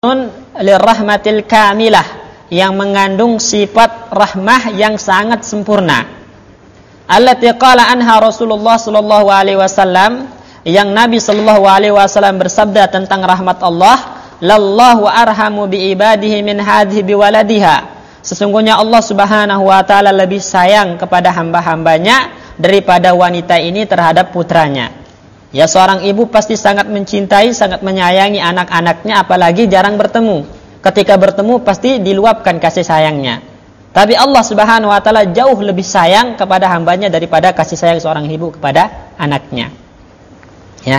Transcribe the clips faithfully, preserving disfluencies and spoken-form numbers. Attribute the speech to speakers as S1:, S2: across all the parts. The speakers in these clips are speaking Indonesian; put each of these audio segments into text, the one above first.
S1: lirrahmatil kamilah, yang mengandung sifat rahmah yang sangat sempurna. Allati qala anha Rasulullah sallallahu alaihi wasallam, yang Nabi sallallahu alaihi wasallam bersabda tentang rahmat Allah, lallahu arhamu bi ibadihi min hadhihi bi waladiha. Sesungguhnya Allah Subhanahu wa taala lebih sayang kepada hamba-hambanya daripada wanita ini terhadap putranya. Ya, seorang ibu pasti sangat mencintai, sangat menyayangi anak-anaknya, apalagi jarang bertemu. Ketika bertemu pasti diluapkan kasih sayangnya. Tapi Allah Subhanahu wa taala jauh lebih sayang kepada hambanya daripada kasih sayang seorang ibu kepada anaknya. Ya.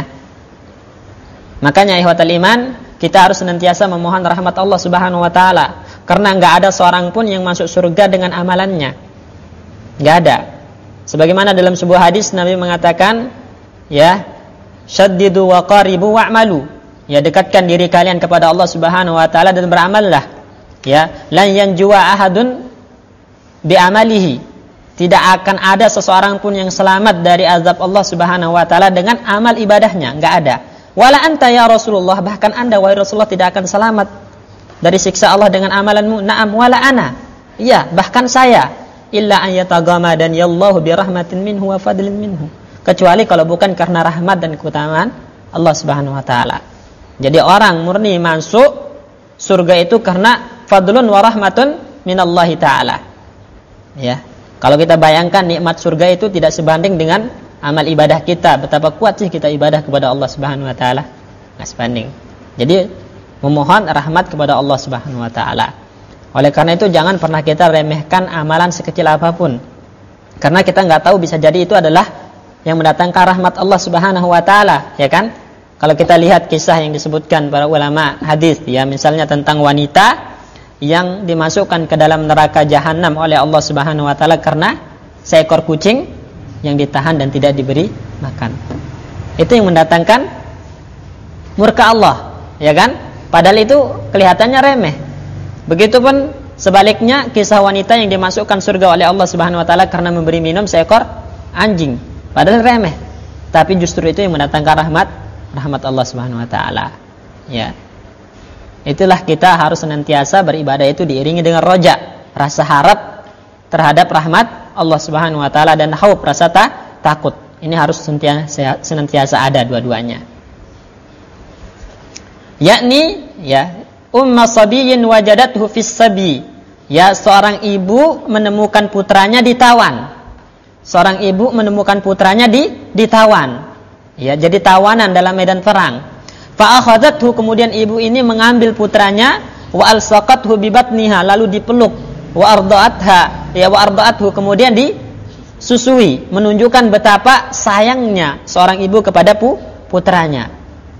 S1: Makanya ikhwatal iman, kita harus senantiasa memohon rahmat Allah Subhanahu wa taala, karena enggak ada seorang pun yang masuk surga dengan amalannya. Enggak ada. Sebagaimana dalam sebuah hadis Nabi mengatakan, ya, syaddidu wa qaribu wa'malu. Ya, dekatkan diri kalian kepada Allah Subhanahu wa taala dan beramallah. Ya, lan yanjua ahadun bi amalihi. Tidak akan ada seseorang pun yang selamat dari azab Allah Subhanahu wa taala dengan amal ibadahnya, enggak ada. Wala anta ya Rasulullah, bahkan Anda wahai Rasulullah tidak akan selamat dari siksa Allah dengan amalanmu. Na'am, wala ana. Iya, bahkan saya. Illa an yatagama dan yallahu bi rahmatin minhu wa fadlin minhu. Kecuali kalau bukan karena rahmat dan keutamaan Allah Subhanahu wa taala. Jadi orang murni masuk surga itu karena fadlun wa rahmatun minallahi ta'ala. Ya. Kalau kita bayangkan nikmat surga itu tidak sebanding dengan amal ibadah kita. Betapa kuat sih kita ibadah kepada Allah Subhanahu wa taala? Enggak sebanding. Jadi memohon rahmat kepada Allah Subhanahu wa taala. Oleh karena itu jangan pernah kita remehkan amalan sekecil apapun. Karena kita enggak tahu, bisa jadi itu adalah yang mendatangkan rahmat Allah Subhanahu wa taala, ya kan? Kalau kita lihat kisah yang disebutkan para ulama hadis, ya, misalnya tentang wanita yang dimasukkan ke dalam neraka jahanam oleh Allah Subhanahu wa taala karena seekor kucing yang ditahan dan tidak diberi makan. Itu yang mendatangkan murka Allah, ya kan? Padahal itu kelihatannya remeh. Begitupun sebaliknya kisah wanita yang dimasukkan surga oleh Allah Subhanahu wa taala karena memberi minum seekor anjing. Padahal remeh. Tapi justru itu yang mendatangkan rahmat rahmat Allah Subhanahu wa taala. Ya. Itulah kita harus senantiasa beribadah itu diiringi dengan roja, rasa harap terhadap rahmat Allah Subhanahu wa taala dan khauf, rasa ta- takut. Ini harus senantiasa, senantiasa ada dua-duanya. Yakni, ya, umma sabiyyin wajadathu fis sabi. Ya, seorang ibu menemukan putranya ditawan. Seorang ibu menemukan putranya di ditawan. Ya, jadi tawanan dalam medan perang. Fa akhadhathu, kemudian ibu ini mengambil putranya, wa alsaqathu bi batniha, lalu dipeluk, wa arda'atha, ya wa arda'athu, kemudian disusui, menunjukkan betapa sayangnya seorang ibu kepada pu, putranya.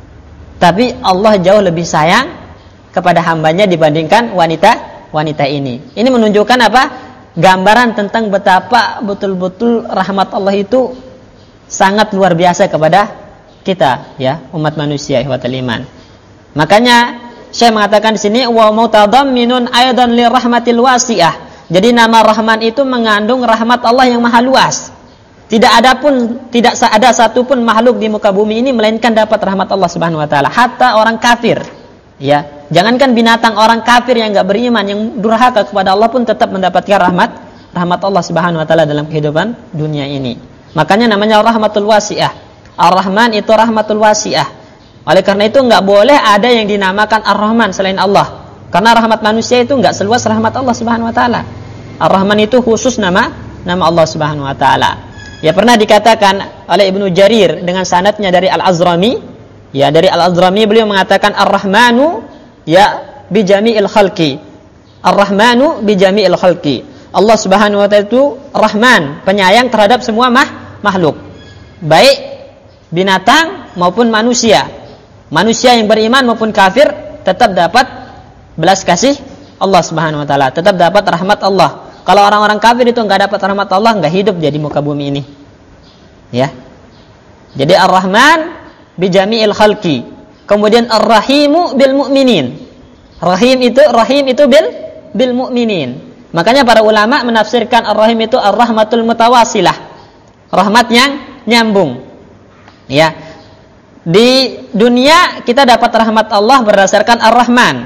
S1: Tapi Allah jauh lebih sayang kepada hambanya dibandingkan wanita wanita ini. Ini menunjukkan apa? Gambaran tentang betapa betul-betul rahmat Allah itu sangat luar biasa kepada kita, ya, umat manusia, ihwatul iman. Makanya Syekh mengatakan di sini wa mutadamminun aidan li rahmatil wasi'ah. Jadi nama Rahman itu mengandung rahmat Allah yang maha luas. Tidak ada pun tidak ada satu pun makhluk di muka bumi ini melainkan dapat rahmat Allah Subhanahu wa taala, hatta orang kafir. Ya, jangankan binatang, orang kafir yang enggak beriman, yang durhaka kepada Allah pun tetap mendapatkan rahmat rahmat Allah Subhanahu wa taala dalam kehidupan dunia ini. Makanya namanya rahmatul wasi'ah. Ar-Rahman itu rahmatul wasi'ah. Oleh karena itu enggak boleh ada yang dinamakan Ar-Rahman selain Allah. Karena rahmat manusia itu enggak seluas rahmat Allah Subhanahu wa taala. Ar-Rahman itu khusus nama nama Allah Subhanahu wa taala. Ya, pernah dikatakan oleh Ibnu Jarir dengan sanadnya dari Al-Azrami, ya, dari Al-Azrami beliau mengatakan Ar-Rahmanu ya bi jami'il khalqi. Ar-Rahmanu bi jami'il khalqi. Allah Subhanahu wa taala itu Rahman, penyayang terhadap semua mah, makhluk. Baik binatang maupun manusia. Manusia yang beriman maupun kafir tetap dapat belas kasih Allah Subhanahu wa taala, tetap dapat rahmat Allah. Kalau orang-orang kafir itu enggak dapat rahmat Allah, enggak hidup jadi muka bumi ini. Ya. Jadi Ar-Rahman bi jami'il khalqi. Kemudian Ar-Rahimu bil mu'minin. Rahim itu Rahim itu bil bil mu'minin. Makanya para ulama menafsirkan Ar-Rahim itu Ar-Rahmatul Mutawasilah. Rahmat yang nyambung. Ya. Di dunia kita dapat rahmat Allah berdasarkan Ar-Rahman.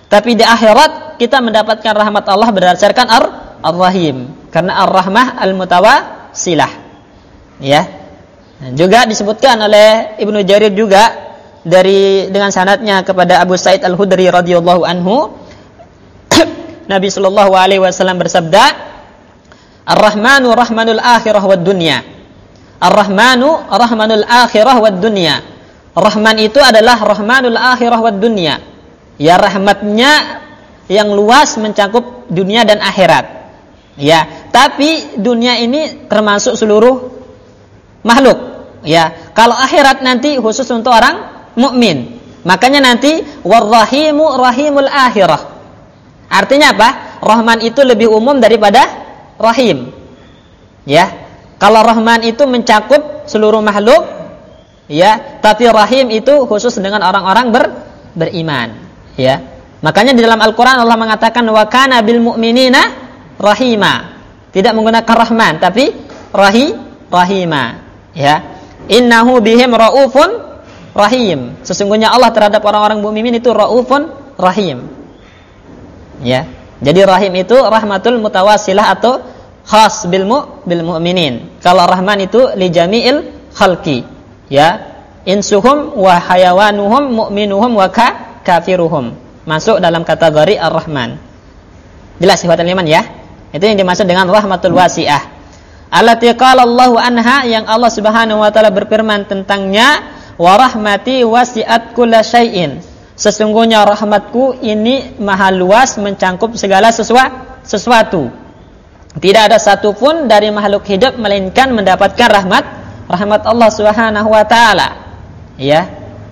S1: Tapi di akhirat kita mendapatkan rahmat Allah berdasarkan ar Ar-Rahim, karena Ar-Rahmah Al-Mutawassilah. Ya. Dan juga disebutkan oleh Ibnu Jarir juga dari dengan sanadnya kepada Abu Sa'id Al-Khudri radhiyallahu anhu, Nabi sallallahu alaihi wasallam bersabda, Ar-Rahmanu rahmanul akhirah wad dunya. Ar-Rahmanu rahmanul akhirah wad dunya. Rahman itu adalah rahmanul akhirah wad dunya. Ya, rahmatnya yang luas mencakup dunia dan akhirat. Ya, tapi dunia ini termasuk seluruh makhluk. Ya, kalau akhirat nanti khusus untuk orang mukmin. Makanya nanti war-rahimu rahimul akhirah. Artinya apa? Rahman itu lebih umum daripada rahim. Ya, kalau rahman itu mencakup seluruh makhluk, ya, tapi rahim itu khusus dengan orang-orang ber, beriman. Ya, makanya di dalam Al-Quran Allah mengatakan wa kana bil mu'minina rahima, tidak menggunakan rahman tapi rahi rahima. Ya, innahu bihim raufun rahim, sesungguhnya Allah terhadap orang-orang mukmin itu raufun rahim. Ya, jadi rahim itu rahmatul mutawassilah atau khas bil mu bil mu'minin. Kalau rahman itu li jami'il khalqi. Ya, insuhum wa hayawanuhum mu'minuhum wa ka kafiruhum, masuk dalam kategori Ar-Rahman. Jelas ikhwatul iman ya? Itu yang dimaksud dengan rahmatul wasi'ah. Allati qala Allahu anha, yang Allah Subhanahu wa taala berfirman tentangnya, wa rahmati wasi'at kulla syai'in. Sesungguhnya rahmatku ini maha luas mencakup segala sesuatu. Tidak ada satupun dari makhluk hidup melainkan mendapatkan rahmat rahmat Allah Subhanahu wa taala. Ya.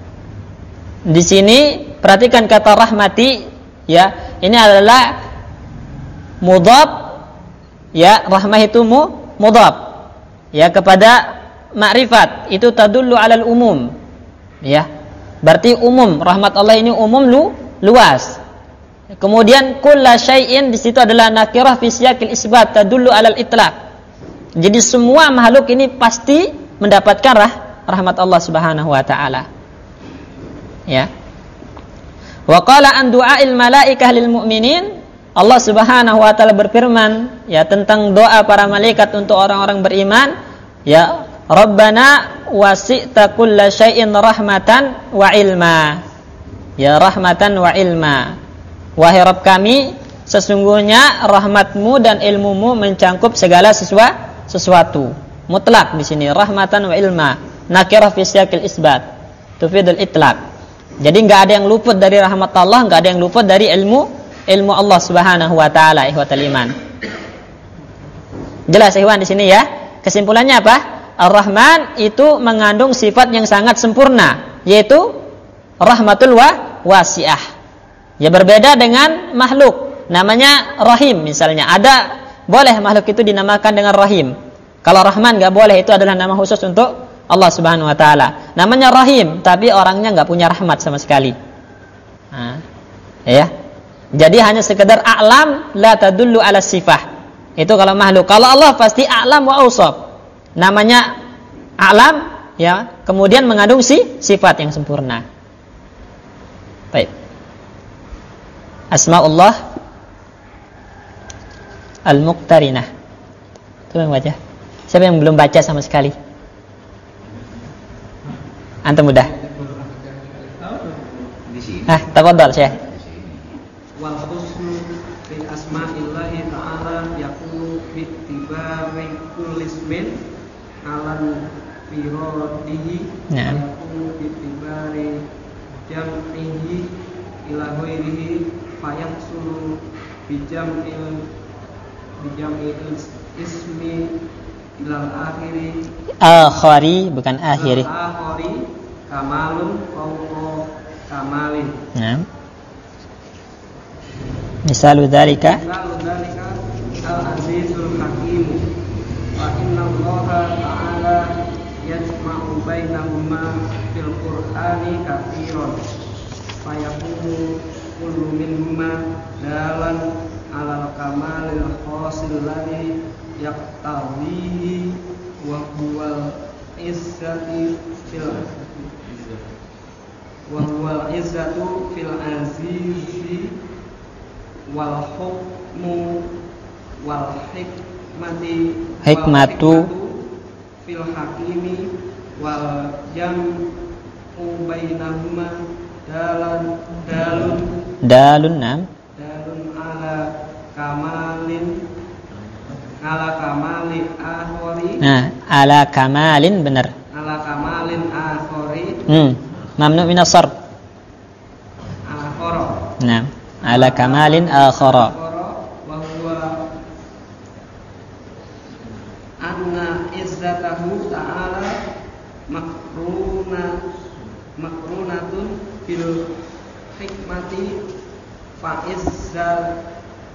S1: Di sini perhatikan kata rahmati, ya, ini adalah mudhaf, ya, rahmah itu mu, mudhaf, ya, kepada ma'rifat, itu tadullu alal umum, ya, berarti umum, rahmat Allah ini umum lu, luas. Kemudian kulla syai'in di situ adalah nakirah fi siyaqil isbat tadullu alal itlaq. Jadi semua makhluk ini pasti mendapatkan rah, rahmat Allah Subhanahu wa taala. Ya. Wa qala an du'ail malaikah lil mu'minin, Allah Subhanahu wa taala berfirman, ya, tentang doa para malaikat untuk orang-orang beriman, ya, Rabbana wasi'ta kulla syai'in rahmatan wa ilma. Ya, rahmatan wa ilma. Wahai Rabb kami, sesungguhnya rahmatmu dan ilmumu mencakup segala sesuatu. Mutlak di sini rahmatan wa ilma. Nakirah fi siyaqil isbat tufidul itlaq. Jadi enggak ada yang luput dari rahmat Allah, enggak ada yang luput dari ilmu ilmu Allah Subhanahu wa taala, ikhwatul iman. Jelas ikhwan di sini ya. Kesimpulannya apa? Ar-Rahman itu mengandung sifat yang sangat sempurna, yaitu rahmatul wa wasi'ah. Ya, berbeda dengan makhluk, namanya Rahim misalnya. Ada boleh makhluk itu dinamakan dengan Rahim. Kalau Rahman enggak boleh, itu adalah nama khusus untuk Allah Subhanahu wa taala. Namanya Rahim, tapi orangnya enggak punya rahmat sama sekali. Nah, ya. Jadi hanya sekedar a'lam la tadullu ala sifah. Itu kalau makhluk. Kalau Allah pasti a'lam wa awsaf. Namanya a'lam, ya, kemudian mengandung si sifat yang sempurna. Baik. Asmaullah al-muqtarinah. Itu yang baca. Siapa yang belum baca sama sekali? Antum mudah. Ah, tafadhal Syekh.
S2: Wal husnu fi asma'illahi ta'ala yakunu bi ittiba'i kulli ismin alan firadihi, yakunu bi ittiba'i jam'ihi ila ghairihi fayahsulu bi jam'il bi jam'il ismi ilal akhiri
S1: akhiri bukan akhiri
S2: akhiri kamalun fawqa kamalin.
S1: Naam. Misalu dzalika
S2: Misalu dzalika al-azizul hakim wa inna Allaha ta'ala yajma'u bainahuma fil qur'ani katsiran fa yakunu kullu minhuma dalan 'alal kamalil khasil ladzi yaqtawihi wa huwal izzati fil wa huwal izzatu fil azizi wal hukmu wal hikmati
S1: hikmatu
S2: fil hakimi wal jam'u bainahuma dalun dalun
S1: dalun nam
S2: dalun ala kamalin ala kamalin akhori.
S1: Nah, ala kamalin benar.
S2: Ala kamalin akhori.
S1: Hmm, mamnu min as-sarf.
S2: Akhara.
S1: Nah, ala kamalin akhara.
S2: Wa huwa anna izzatahu ta'ala makruna makrunatun bil hikmati fa izzal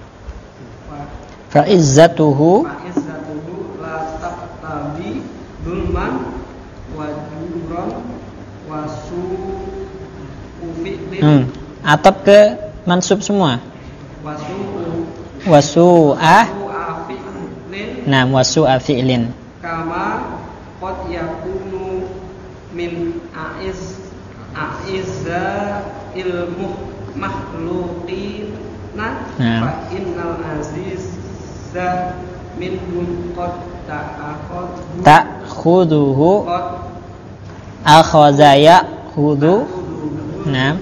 S1: fa izzatuhu
S2: fa izzatuhu la taqtabi dulman wa juran wa su'u fi'lin.
S1: Hmm, atap ke mansub semua.
S2: Wa su'u
S1: Wa su'ah.
S2: fi'lin.
S1: Nah, wa su'a fi'lin.
S2: Kama qad yakunu min aiz aizza ilmu makhluqina fa innal azizza minhum qad ta'akhud
S1: ta'khuduhu akhadha ya'khudhu. Nah,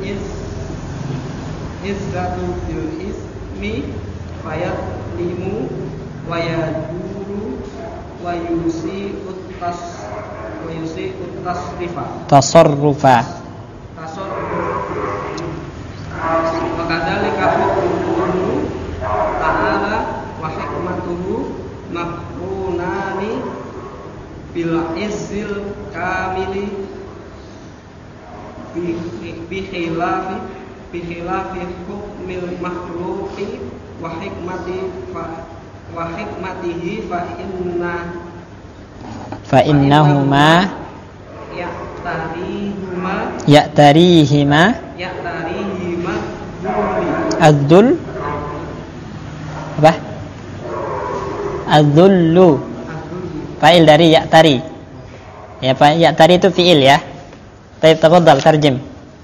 S2: izzatu bil ismi fayatlimu wa yaduru wa yusi'ut tas wa yusi'ut tasrifa
S1: tasarrufa.
S2: Wa kadzalika hukmuhu ta'ala wa hikmatuhu makrunani bil izzil kamili bi khilafi bi khilafi hukmil makhluqi wa hikmati fa wa hikmatihi fa inna
S1: fa innahuma
S2: ya'tarihuma
S1: ya'tarihima
S2: ya'tarihima
S1: adzul apa? Adzullu. Fa'il dari ya'tari. Ya, Pak, ya'tari itu fi'il ya. Baik, tafadhal tarjim.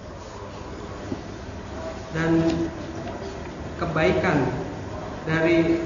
S2: Dan kebaikan dari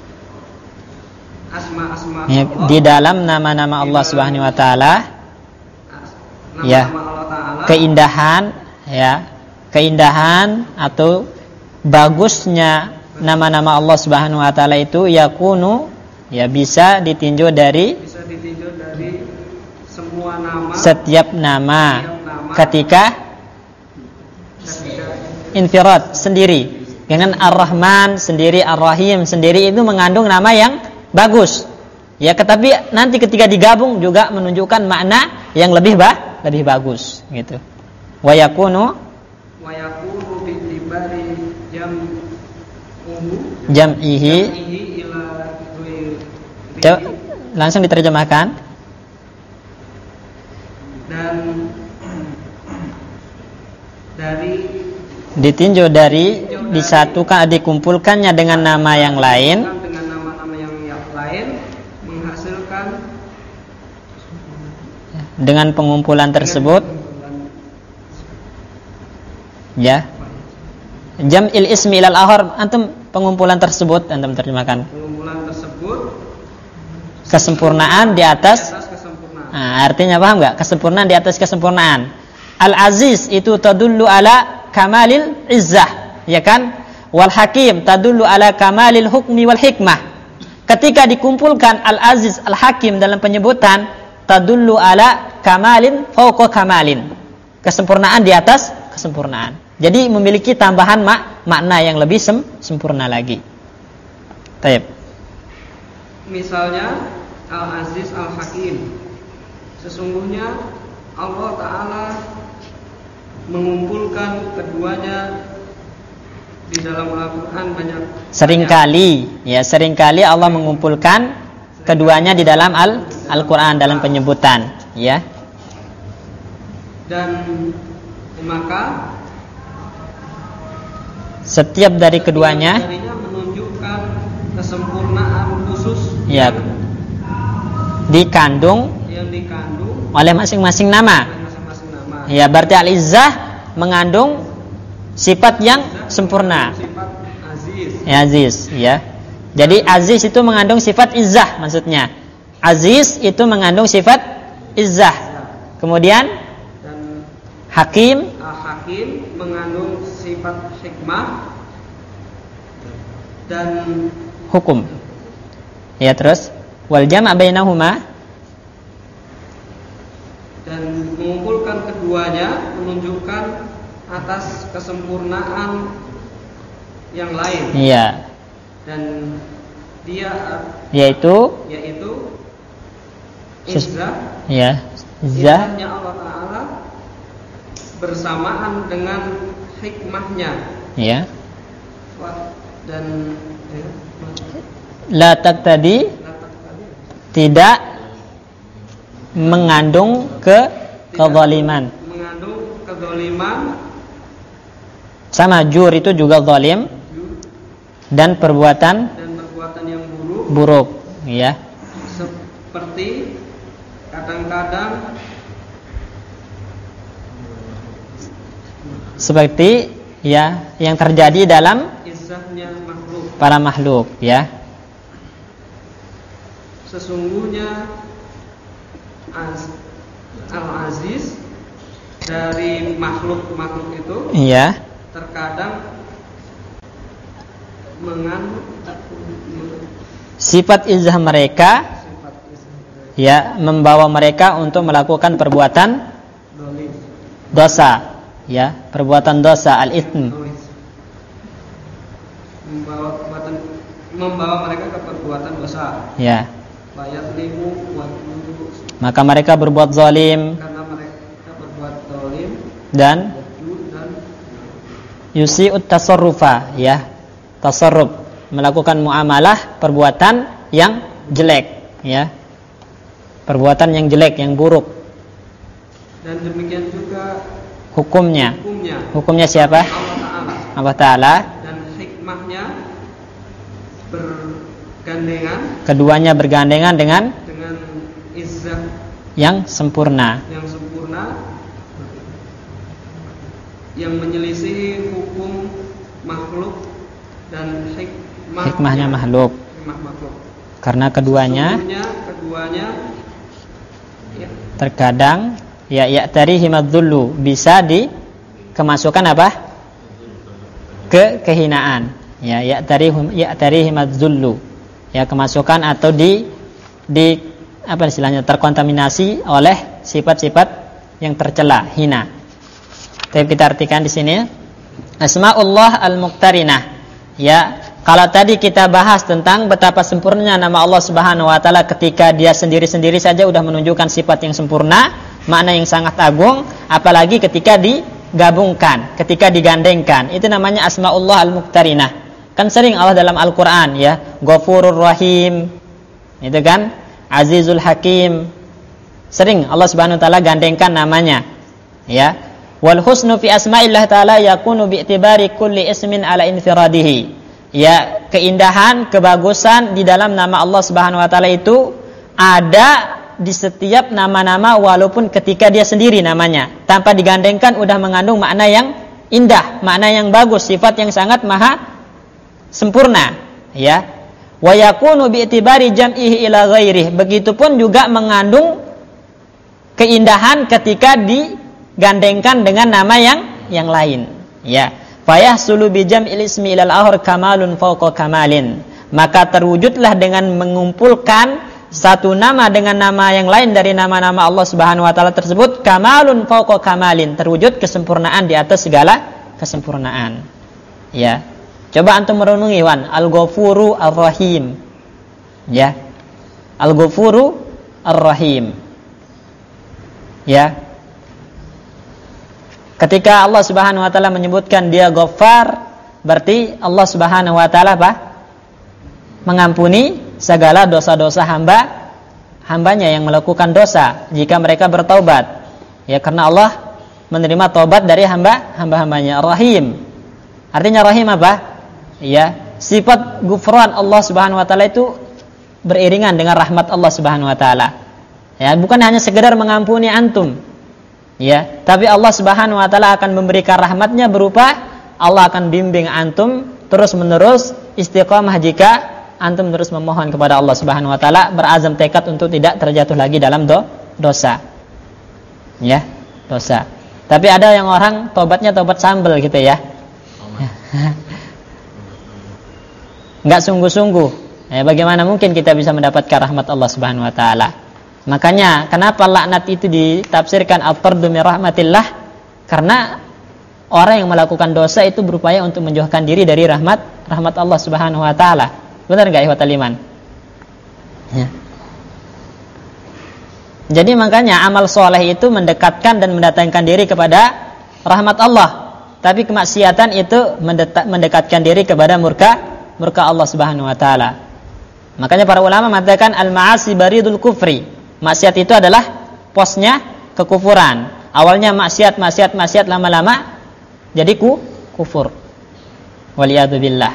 S2: asma-asma
S1: Ya,
S2: Allah
S1: di dalam nama-nama Allah Subhanahu wa taala, ya,
S2: Allah Ta'ala,
S1: keindahan ya, keindahan atau bagusnya nama-nama Allah Subhanahu wa taala itu yakunu ya bisa ditinjau dari
S2: bisa ditinjau dari semua nama,
S1: setiap nama,
S2: setiap nama
S1: ketika
S2: ketika
S1: infirad sendiri. Dengan Ar-Rahman sendiri, Ar-Rahim sendiri itu mengandung nama yang bagus. Ya, tetapi nanti ketika digabung juga menunjukkan makna yang lebih bah, lebih bagus gitu. Wa yakunu
S2: wa yakunu bi tibari jam'uhu
S1: jam'ihi.
S2: jam'ihi ila
S1: Coba langsung diterjemahkan.
S2: Dan dari
S1: Ditinjau dari disatukan dikumpulkannya dengan nama yang lain
S2: dengan nama-nama yang, yang lain menghasilkan
S1: dengan pengumpulan tersebut ya. Jam'il ismi ilal akhar, antum pengumpulan tersebut antum terjemahkan.
S2: pengumpulan tersebut
S1: Kesempurnaan di atas,
S2: atas kesempurnaan.
S1: nah, artinya paham enggak? Kesempurnaan di atas kesempurnaan. Al-Aziz itu tadullu ala kamalil izzah, ya kan? Wal Hakim tadullu ala kamalil hukmi wal hikmah. Ketika dikumpulkan Al-Aziz, Al-Hakim dalam penyebutan, tadullu ala kamalin fawqa kamalin. Kesempurnaan di atas kesempurnaan. Jadi memiliki tambahan mak makna yang lebih sem sempurna lagi. Taib.
S2: Misalnya Al-Aziz Al-Hakim. Sesungguhnya Allah Ta'ala mengumpulkan keduanya di dalam Al-Quran banyak.
S1: Seringkali, ya seringkali Allah mengumpulkan keduanya di dalam Al Al-Quran dalam penyebutan, ya.
S2: Dan maka
S1: setiap dari keduanya,
S2: darinya menunjukkan kesempurnaan khusus
S1: ya, dikandung
S2: yang dikandung
S1: oleh masing-masing nama.
S2: oleh masing-masing nama.
S1: Ya, berarti Al-Izzah mengandung sifat yang sempurna.
S2: Sifat aziz aziz.
S1: Ya, aziz, ya. Jadi aziz itu mengandung sifat izzah maksudnya. Aziz itu mengandung sifat izzah. Kemudian
S2: dan
S1: hakim,
S2: uh, hakim mengandung sifat hikmah dan
S1: hukum. Ya, terus wal jama' bainahuma,
S2: dan mengumpulkan keduanya menunjukkan atas kesempurnaan yang lain.
S1: Iya.
S2: Dan dia
S1: Yaitu
S2: yaitu
S1: Sus-
S2: izzah,
S1: ya, izzah,
S2: izzahnya Allah Ta'ala bersamaan dengan hikmahnya.
S1: ya.
S2: Wa- dan ya,
S1: La taqtadi, tidak mengandung ke kezaliman.
S2: mengandung kezaliman.
S1: Sama jur itu juga zalim dan perbuatan
S2: Dan perbuatan yang buruk,
S1: buruk, ya.
S2: seperti kadang-kadang
S1: Seperti ya yang terjadi dalam
S2: izzahnya makhluk.
S1: para makhluk, ya.
S2: Sesungguhnya Az, Al-Aziz dari makhluk-makhluk itu
S1: Iya.
S2: terkadang mengandung
S1: Sifat izzah mereka
S2: sifat izzah
S1: ya membawa mereka untuk melakukan perbuatan
S2: dolim,
S1: dosa, ya, perbuatan dosa al-itsm.
S2: dolim. membawa perbuatan membawa mereka ke perbuatan dosa.
S1: Ya.
S2: Wayatlimu wajulu,
S1: Maka mereka berbuat zalim
S2: karena mereka berbuat dolim
S1: dan
S2: dan
S1: yusi'ut tasarrufa, ya. Tasarruf, melakukan muamalah perbuatan yang jelek, ya. Perbuatan yang jelek, yang buruk.
S2: dan demikian juga
S1: Hukumnya.
S2: hukumnya
S1: Hukumnya siapa?
S2: Allah Ta'ala,
S1: Allah Ta'ala.
S2: dan hikmahnya bergandengan
S1: Keduanya bergandengan dengan
S2: dengan izzah
S1: yang sempurna.
S2: yang sempurna yang menyelisihi hukum makhluk dan hikmah
S1: Hikmahnya makhluk.
S2: hikmah makhluk.
S1: Karena keduanya
S2: Sesungguhnya keduanya ya,
S1: terkadang ya ya tari himadzullu, bisa dikemasukan apa? Ke kehinaan. Ya ya tari ya tari himadzullu. Ya kemasukan atau di di apa istilahnya, terkontaminasi oleh sifat-sifat yang tercela, hina. Tapi kita artikan di sini Asmaullah al-Muqtarinah. Ya, kalau tadi kita bahas tentang betapa sempurnanya nama Allah Subhanahu wa taala ketika dia sendiri-sendiri saja sudah menunjukkan sifat yang sempurna, makna yang sangat agung, apalagi ketika digabungkan, ketika digandengkan. Itu namanya Asmaullah al-Muqtarinah. Kan sering Allah dalam Al-Qur'an, ya, Ghafurur Rahim. Itu kan Azizul Hakim. Sering Allah Subhanahu wa taala gandengkan namanya. Ya. Wal husnu fi asma'illah ta'ala yakunu bi'tibari kulli ismin ala infiradihi. Ya, keindahan, kebagusan di dalam nama Allah Subhanahu wa taala itu ada di setiap nama-nama walaupun ketika dia sendiri namanya, tanpa digandengkan udah mengandung makna yang indah, makna yang bagus, sifat yang sangat maha sempurna, ya. Wa yakunu bi'tibari jam'ihi ila ghairihi. Begitupun juga mengandung keindahan ketika digandengkan dengan nama yang yang lain, ya. Fayahsulu bi jam'il ismi ilal akhar kamalun fawqa kamalin. Maka terwujudlah dengan mengumpulkan satu nama dengan nama yang lain dari nama-nama Allah Subhanahu wa taala tersebut, kamalun fawqa kamalin, terwujud kesempurnaan di atas segala kesempurnaan. Ya. Coba antum merenungi, Wan, Al-Ghafuru Ar-Rahim. Ya. Al-Ghafuru Ar-Rahim. Ya. Ketika Allah Subhanahu wa taala menyebutkan dia Ghaffar, berarti Allah Subhanahu wa taala apa? Mengampuni segala dosa-dosa hamba hambanya yang melakukan dosa jika mereka bertaubat. Ya, karena Allah menerima taubat dari hamba hamba-hambanya. Rahim. Artinya rahim apa? Ya, sifat ghufran Allah Subhanahu wa taala itu beriringan dengan rahmat Allah Subhanahu wa taala. Ya, bukan hanya sekedar mengampuni antum. Ya, tapi Allah Subhanahu wa taala akan memberikan rahmatnya berupa Allah akan bimbing antum terus-menerus istiqamah jika antum terus memohon kepada Allah Subhanahu wa taala, berazam tekad untuk tidak terjatuh lagi dalam do, dosa. Ya, dosa. Tapi ada yang orang tobatnya tobat sambel gitu ya. Enggak sungguh-sungguh. Ya, bagaimana mungkin kita bisa mendapatkan rahmat Allah Subhanahu wa taala? Makanya kenapa laknat itu ditafsirkan at-tardu min rahmatillah? Karena orang yang melakukan dosa itu berupaya untuk menjauhkan diri dari rahmat rahmat Allah Subhanahu wa taala. Benar enggak ikhwatal iman? Ya. Jadi makanya amal soleh itu mendekatkan dan mendatangkan diri kepada rahmat Allah. Tapi kemaksiatan itu mendekatkan diri kepada murka murka Allah Subhanahu wa taala. Makanya para ulama mengatakan al-ma'asi baridul kufri. Maksiat itu adalah posnya kekufuran. Awalnya maksiat, maksiat, maksiat, lama-lama jadi ku, kufur. Waliyadzubillah.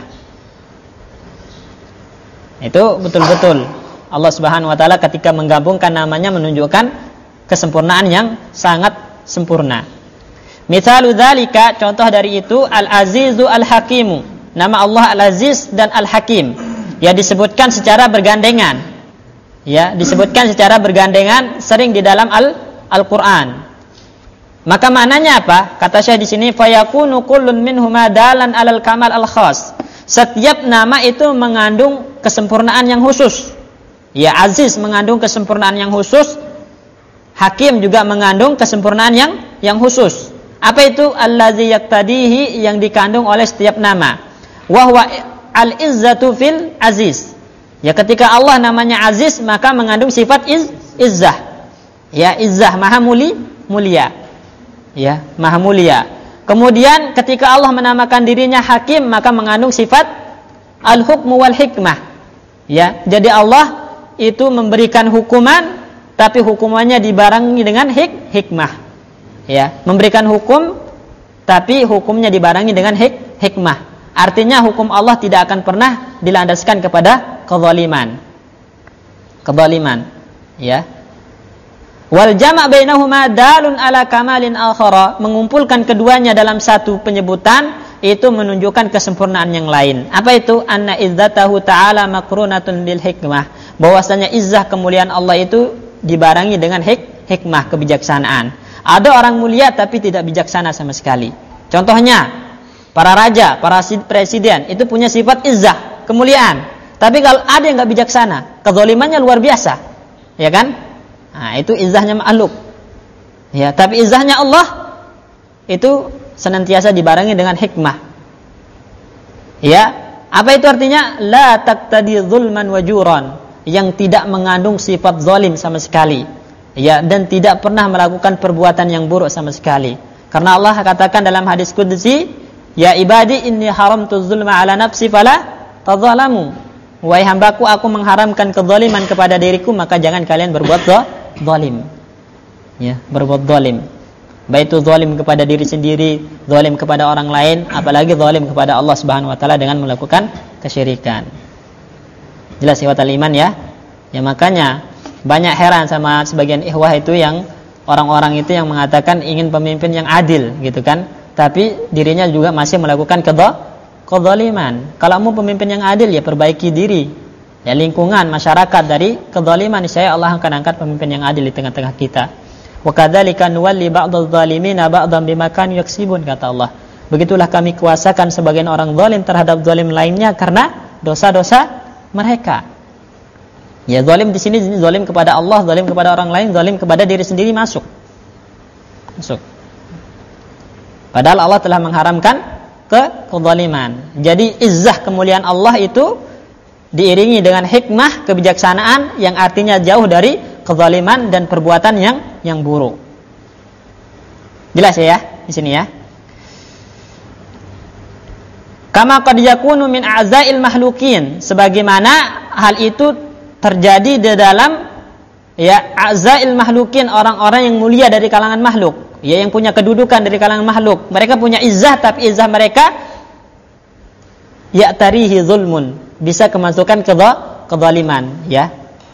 S1: Itu betul-betul Allah Subhanahu wa taala ketika menggabungkan namanya menunjukkan kesempurnaan yang sangat sempurna. Mithalu dzalika, contoh dari itu Al-Azizu Al-Hakimu. Nama Allah Al-Aziz dan Al-Hakim. Ya disebutkan secara bergandengan. Ya, disebutkan secara bergandengan sering di dalam Al Al-Qur'an. Maka maknanya apa? Kata Syekh di sini fayakunu kullun minhuma dalan 'alal kamal al-khas. Setiap nama itu mengandung kesempurnaan yang khusus. Ya, Aziz mengandung kesempurnaan yang khusus. Hakim juga mengandung kesempurnaan yang yang khusus. Apa itu? Allazi yaqtadihi, yang dikandung oleh setiap nama. Wa huwa al-izzatu fil aziz. Ya, ketika Allah namanya Aziz, maka mengandung sifat iz, izzah. Ya, izzah maha muli, mulia. Ya, maha mulia. Kemudian ketika Allah menamakan dirinya Hakim, maka mengandung sifat al-hukmu wal hikmah. Ya, jadi Allah itu memberikan hukuman, tapi hukumannya dibarengi dengan hik, hikmah. Ya, memberikan hukum, tapi hukumnya dibarengi dengan hik, hikmah. Artinya hukum Allah tidak akan pernah dilandaskan kepada kezaliman. Kezaliman, ya. Wal jama' bainahuma dalun ala kamalin akhara, mengumpulkan keduanya dalam satu penyebutan itu menunjukkan kesempurnaan yang lain. Apa itu? Anna izzatahu ta'ala makrunatun bil hikmah. Bahwasanya izzah kemuliaan Allah itu dibarengi dengan hik, hikmah, kebijaksanaan. Ada orang mulia tapi tidak bijaksana sama sekali. Contohnya para raja, para presiden itu punya sifat izzah, kemuliaan. Tapi kalau ada yang enggak bijaksana, kezalimannya luar biasa. Ya kan? Nah, itu izzahnya makhluk. Ya, tapi izzahnya Allah itu senantiasa dibarengi dengan hikmah. Ya, apa itu artinya? La taqtadi zulman wa juran, yang tidak mengandung sifat zalim sama sekali. Ya, dan tidak pernah melakukan perbuatan yang buruk sama sekali. Karena Allah katakan dalam hadis qudsi, ya ibadi inni haramtu zulma ala nafsi fala tadzalamu. Wahai hambaku, aku mengharamkan kezaliman kepada diriku, maka jangan kalian berbuat zalim. Ya, berbuat zalim. Baik itu zalim kepada diri sendiri, zalim kepada orang lain, apalagi zalim kepada Allah Subhanahu wa taala dengan melakukan kesyirikan. Jelas ikhwatal iman ya? Ya, makanya banyak heran sama sebagian ikhwah itu yang orang-orang itu yang mengatakan ingin pemimpin yang adil gitu kan, tapi dirinya juga masih melakukan kezaliman. Kalau mau pemimpin yang adil, ya perbaiki diri, ya lingkungan masyarakat dari kezaliman. Niscaya Allah akan angkat pemimpin yang adil di tengah-tengah kita. Wa kadzalika nuwalli ba'dadz zalimina ba'dan bima kanu yaksibun, kata Allah. Begitulah kami kuasakan sebagian orang zalim terhadap zalim lainnya karena dosa-dosa mereka. Ya, zalim di sini zalim kepada Allah, zalim kepada orang lain, zalim kepada diri sendiri masuk. Masuk. Padahal Allah telah mengharamkan ke kezaliman. Jadi izzah kemuliaan Allah itu diiringi dengan hikmah, kebijaksanaan yang artinya jauh dari kezaliman dan perbuatan yang yang buruk. Jelas ya di sini ya. Kama qad yakunu min a'zail mahlukin, sebagaimana hal itu terjadi di dalam ya a'zail mahlukin, orang-orang yang mulia dari kalangan makhluk. Ya, yang punya kedudukan dari kalangan makhluk. Mereka punya izzah, tapi izzah mereka ya'tarihi zulmun, bisa kemasukan ke kezaliman, ya.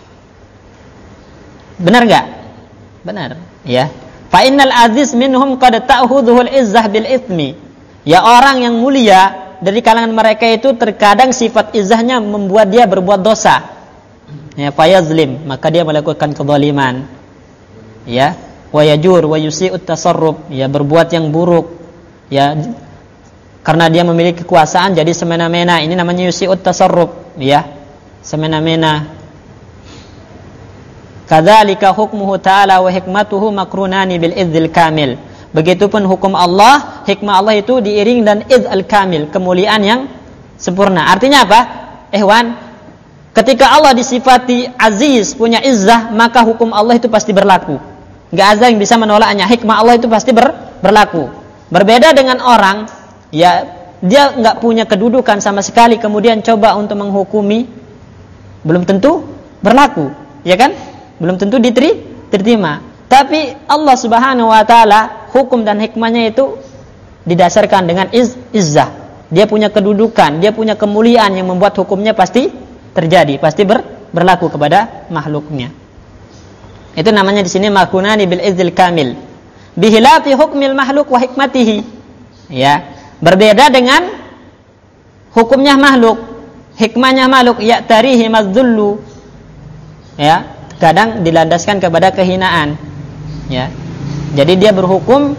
S1: Benar enggak? Benar, ya. Fa innal aziz minhum qad ta'khudhuhul izzah bil itsmi. Ya, orang yang mulia dari kalangan mereka itu terkadang sifat izzahnya membuat dia berbuat dosa. Ya, fayazlim, maka dia melakukan kezaliman. Ya, wa yajur wa yusi'ut tasarruf, ya berbuat yang buruk. Ya, karena dia memiliki kekuasaan jadi semena-mena. Ini namanya yusi'ut tasarruf, ya. Semena-mena. Kadzalika hukmuhu ta'ala wa hikmatuhu makrunani bil idzil kamil. Begitupun hukum Allah, hikmah Allah itu diiring dan idz al-kamil, kemuliaan yang sempurna. Artinya apa? Ikhwan, ketika Allah disifati aziz, punya izzah, maka hukum Allah itu pasti berlaku. Enggak ada yang bisa menolaknya. Hikmah Allah itu pasti ber, berlaku. Berbeda dengan orang, ya dia enggak punya kedudukan sama sekali, kemudian coba untuk menghukumi, belum tentu berlaku, ya kan? Belum tentu diteri, diterima. Tapi Allah Subhanahu wa taala hukum dan hikmahnya itu didasarkan dengan iz, izzah. Dia punya kedudukan, dia punya kemuliaan yang membuat hukumnya pasti terjadi, pasti ber, berlaku kepada makhluknya. Itu namanya di sini makunani bil izzil kamil. Bihilafi hukmil makhluk wa hikmatihi. Ya, berbeda dengan hukumnya makhluk, hikmahnya makhluk, ya tarihi madzullu. Ya, kadang dilandaskan kepada kehinaan. Ya, jadi dia berhukum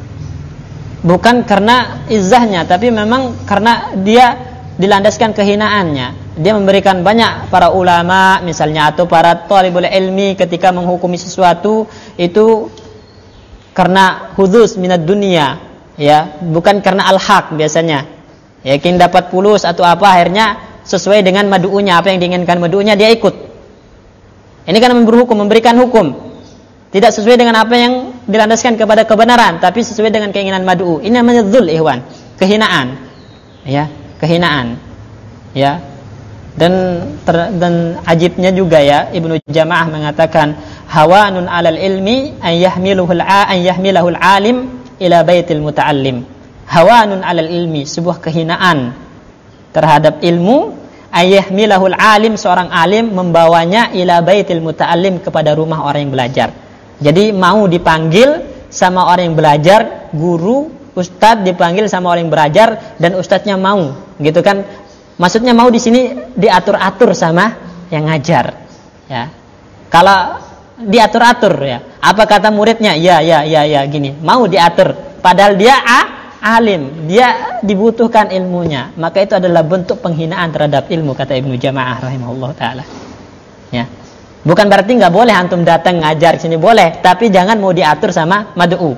S1: bukan karena izzahnya, tapi memang karena dia dilandaskan kehinaannya. Dia memberikan banyak para ulama misalnya atau para thalibul ilmi ketika menghukumi sesuatu itu karena hudus minad dunia, ya, bukan karena al-haq biasanya. Yakin dapat fulus atau apa, akhirnya sesuai dengan madu'unya, apa yang diinginkan madu'unya dia ikut. Ini kan berhukum, memberikan hukum. Tidak sesuai dengan apa yang dilandaskan kepada kebenaran, tapi sesuai dengan keinginan mad'u. Ini namanya dzul, ikhwan, kehinaan. Ya, kehinaan. Ya. Dan ter, dan ajibnya juga ya, Ibnu Jamaah mengatakan hawanun 'alal ilmi an yahmiluhul a an yahmilahul alim ila baitil muta'allim. Hawanun 'alal ilmi, sebuah kehinaan terhadap ilmu, ayyahmilahul alim, seorang alim membawanya ila baitil muta'allim, kepada rumah orang yang belajar. Jadi mau dipanggil sama orang yang belajar, guru, ustadz dipanggil sama orang yang belajar dan ustadznya mau, gitu kan? Maksudnya mau di sini diatur-atur sama yang ngajar, ya. Kalau diatur-atur ya, apa kata muridnya? Ya, ya, ya, ya, gini. Mau diatur, padahal dia a, alim, dia dibutuhkan ilmunya. Maka itu adalah bentuk penghinaan terhadap ilmu, kata Ibnu Jamaah rahimahullah taala. Ya. Bukan berarti nggak boleh antum datang ngajar sini, boleh, tapi jangan mau diatur sama mad'u.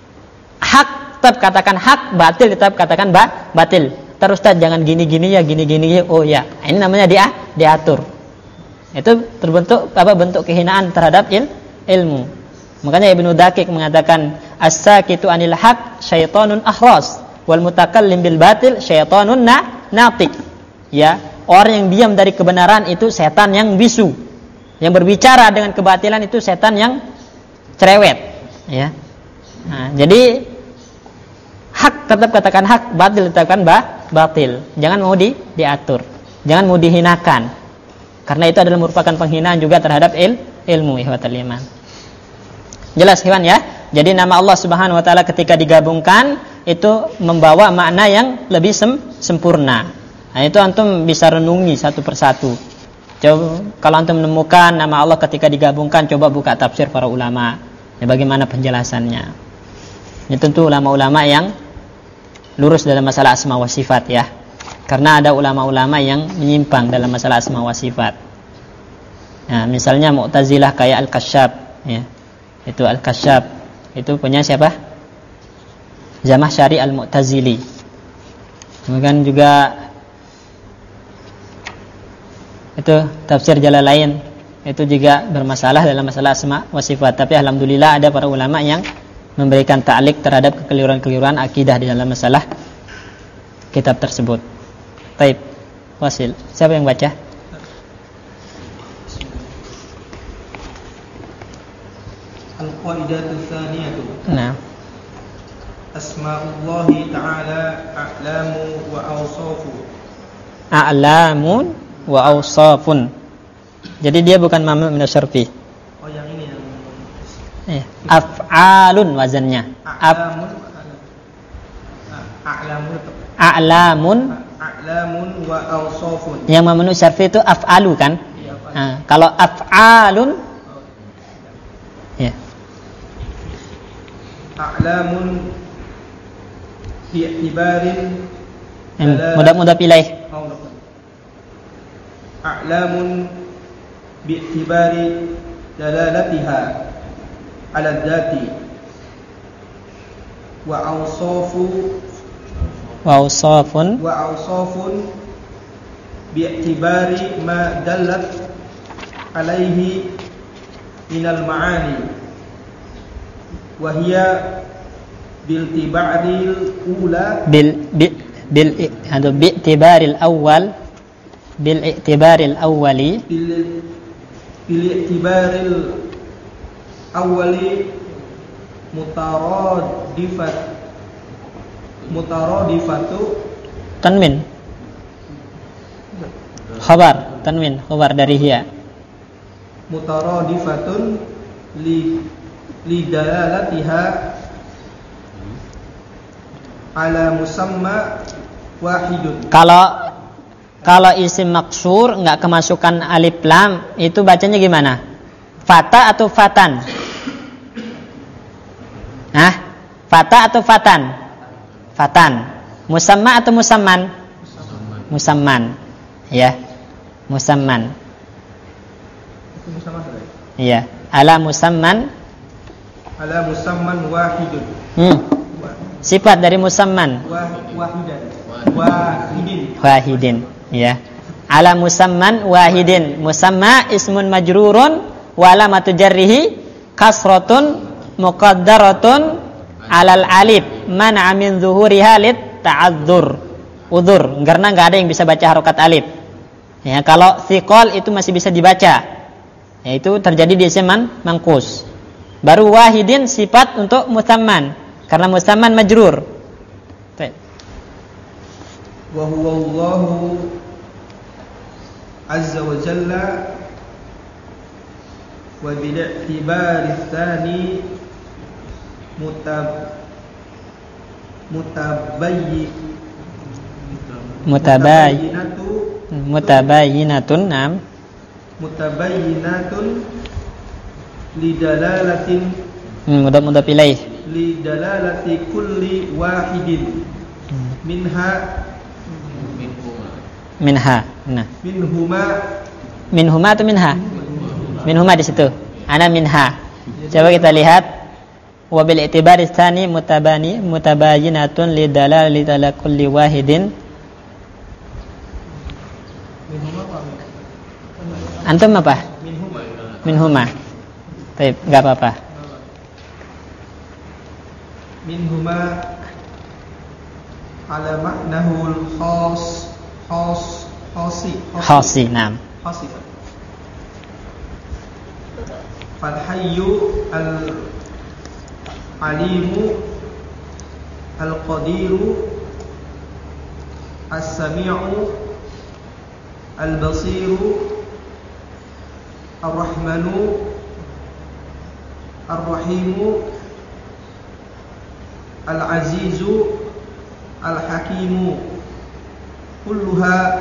S1: Hak tetap katakan hak, batil tetap katakan ba, batil. Terus Ustaz jangan gini-gini ya, gini-gini ya. Oh ya, ini namanya dia diatur. Itu terbentuk apa, bentuk kehinaan terhadap il, ilmu. Makanya Ibnu Daqiq mengatakan as-sakitu anil haq syaitanun ahras wal mutakallim bil batil syaitanun na, natiq. Ya, orang yang diam dari kebenaran itu setan yang bisu. Yang berbicara dengan kebatilan itu setan yang cerewet, ya. Nah, jadi hak tetap katakan hak, batil tetapkan ba, batil. Jangan mau di, diatur, jangan mau dihinakan, karena itu adalah merupakan penghinaan juga terhadap il, ilmu, ihwatul iman. Jelas ikhwan ya. Jadi nama Allah Subhanahu wa taala ketika digabungkan itu membawa makna yang lebih sem, sempurna. Nah, itu antum bisa renungi satu persatu. Coba kalau antum menemukan nama Allah ketika digabungkan, coba buka tafsir para ulama. Ya, bagaimana penjelasannya? Ini tentu ulama-ulama yang lurus dalam masalah asma wa sifat ya. Karena ada ulama-ulama yang menyimpang dalam masalah asma wa sifat. Nah, misalnya Mu'tazilah kayak Al-Kasyaf ya. Itu Al-Kasyaf itu punya siapa? Zamakhsyari Al-Mu'tazili. Kemudian juga itu tafsir Jalalain, itu juga bermasalah dalam masalah asma wa sifat. Tapi alhamdulillah ada para ulama yang memberikan ta'liq terhadap kekeliruan-kekeliruan akidah di dalam masalah kitab tersebut. Baik, Wasil, siapa yang baca?
S2: Al-Qaidatu Tsaniyatu.
S1: Nah.
S2: Asma'ullahi ta'ala a'lamu wa awsafu.
S1: A'lamun wa awsafun. Jadi dia bukan mamnu min asy-syarfi.
S2: Oh, yang ini yang
S1: eh, af'alun wazannya.
S2: A'lamun. A'lamun.
S1: a'lamun.
S2: A'lamun wa awsafun.
S1: Yang memenuhi syarfi itu af'alu kan?
S2: Iya, Pak.
S1: Nah, kalau af'alun ya.
S2: A'lamun bi'tibarin
S1: Mudah-mudah pilih.
S2: A'lamun bi'tibari dalalatiha 'ala dzati wa awsafu
S1: wa awsafun
S2: wa awsafun bi'tibari ma dallat 'alaihi minal ma'ani wa hiya biltibaril ula
S1: bil bil bil atau bi'tibaril awwal bil i'tibaril awwali
S2: bil bil i'tibaril awwali mutaradifat mutaradifatu
S1: tanwin khabar tanwin khabar dari hiya
S2: mutaradifatun li li dalalatiha ala musamma wahidun.
S1: Kalau kalau isim maksur enggak kemasukan alif lam itu bacanya gimana? Fata atau fatan? Nah, fata atau fatan? Fatan. Musamma atau musamman? Musamman. Ya. Musamman.
S2: Itu musamman saja.
S1: Iya. Ala musamman.
S2: Ala musamman wahidun.
S1: Hmm. Sifat dari musamman.
S2: Wahidan. Wahidin.
S1: Wahidin. Ya. Ala musamman wahidin. Musamma ismun majrurun wa alamatu jarrihi kasratun muqaddaratun alal alif man'a min zuhuriha lit ta'adzur. Udzur, karena enggak ada yang bisa baca harokat alif. Ya, kalau thiqal itu masih bisa dibaca. Yaitu terjadi di isim mangkus. Baru wahidin sifat untuk musamman karena musamman majrur.
S2: Wa huwa Allahu azza wa jalla wa bil i'tibari tsani mutab mutabayyi
S1: mutabayyinatu mutabayyinatun nam
S2: mutabayyinatun lidalalatin
S1: hmm, mudah-mudah pilih
S2: lidalalati kulli wahidin minha
S1: minha nah
S2: minhuma
S1: minhuma atau minha minhuma di situ ana minha coba kita lihat wa bil i'tibari tsani mutabani mutabayyinatun lidalalati ala kulli wahidin antum apa
S2: minhuma
S1: minhuma baik enggak apa-apa
S2: minhuma ala ma'nahul khas khas khasi
S1: khasi nam
S2: khasi fal hayyu al alimu al qadiru as-sami'u al basiru ar rahmanu ar rahimu al-azizu al-hakimu kulluha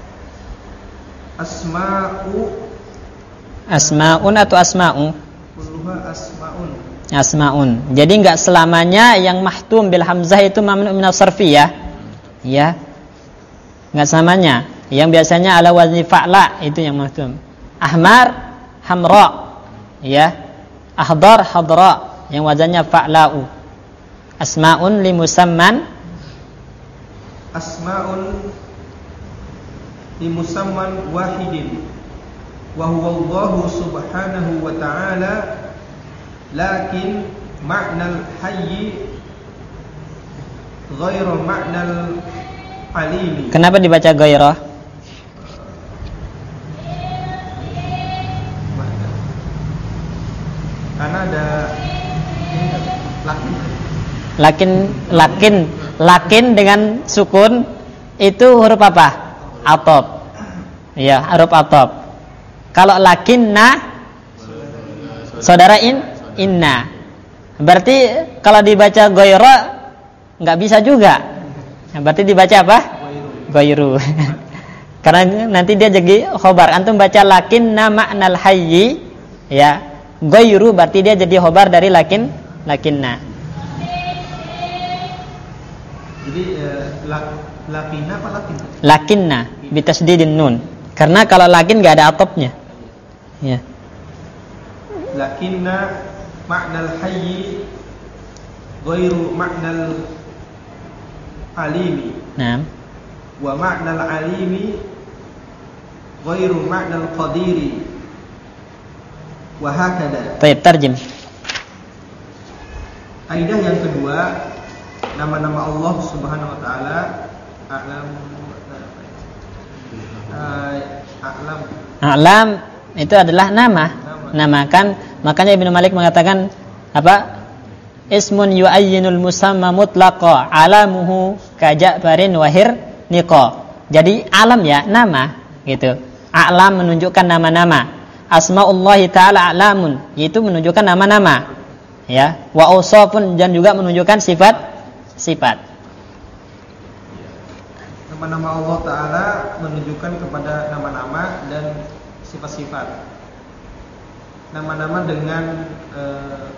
S2: asma'u
S1: asma'un atau asma'u
S2: kulluha asma'un
S1: asma'un jadi enggak selamanya yang mahtum bil hamzah itu mamnu min as-sarfi ya ya enggak selamanya yang biasanya ala wazni fa'la itu yang mahtum ahmar hamra ya ahdar hadra yang wazannya fa'la'u asma'un li musamman
S2: asma'un li musamman wahidin wa huwa Allahu subhanahu wa ta'ala lakin ma'nal hayyi ghairu ma'nal alimi.
S1: Kenapa dibaca ghairah?
S2: Karena ada lakin
S1: Lakin lakin lakin dengan sukun itu huruf apa? Atop. Ya, huruf atop. Kalau lakinna saudara in inna. Berarti kalau dibaca ghaira enggak bisa juga. Nah, berarti dibaca apa? Ghairu. Karena nanti dia jadi khobar. Antum baca lakinna ma'nal hayyi, ya. Ghairu berarti dia jadi khobar dari lakin lakinna.
S2: Jadi eh, lak, lakinna apa lakinna?
S1: Lakinna bitasdidin nun. Karena kalau lakin enggak ada atopnya. Ya.
S2: Lakinna ma'nal hayyi ghairu ma'nal alimi.
S1: Nah.
S2: Wa ma'nal alimi ghairu ma'nal qadiri. Wa hakada.
S1: Baik, tarjim.
S2: Kaidah yang kedua, nama-nama Allah Subhanahu wa taala a'lam a'lam.
S1: A'lam itu adalah nama. Nama kan, makanya Ibnu Malik mengatakan apa? Ismun yu'ayyinul musamma mutlaqa alamuhu kaja'barin wahir niqa. Jadi alam ya, nama gitu. A'lam menunjukkan nama-nama. Asmaullahi ta'ala a'lamun, yaitu menunjukkan nama-nama. Ya, wa awsafun dan juga menunjukkan sifat-sifat.
S2: Nama-nama Allah taala menunjukkan kepada nama-nama dan sifat-sifat. Nama-nama dengan uh,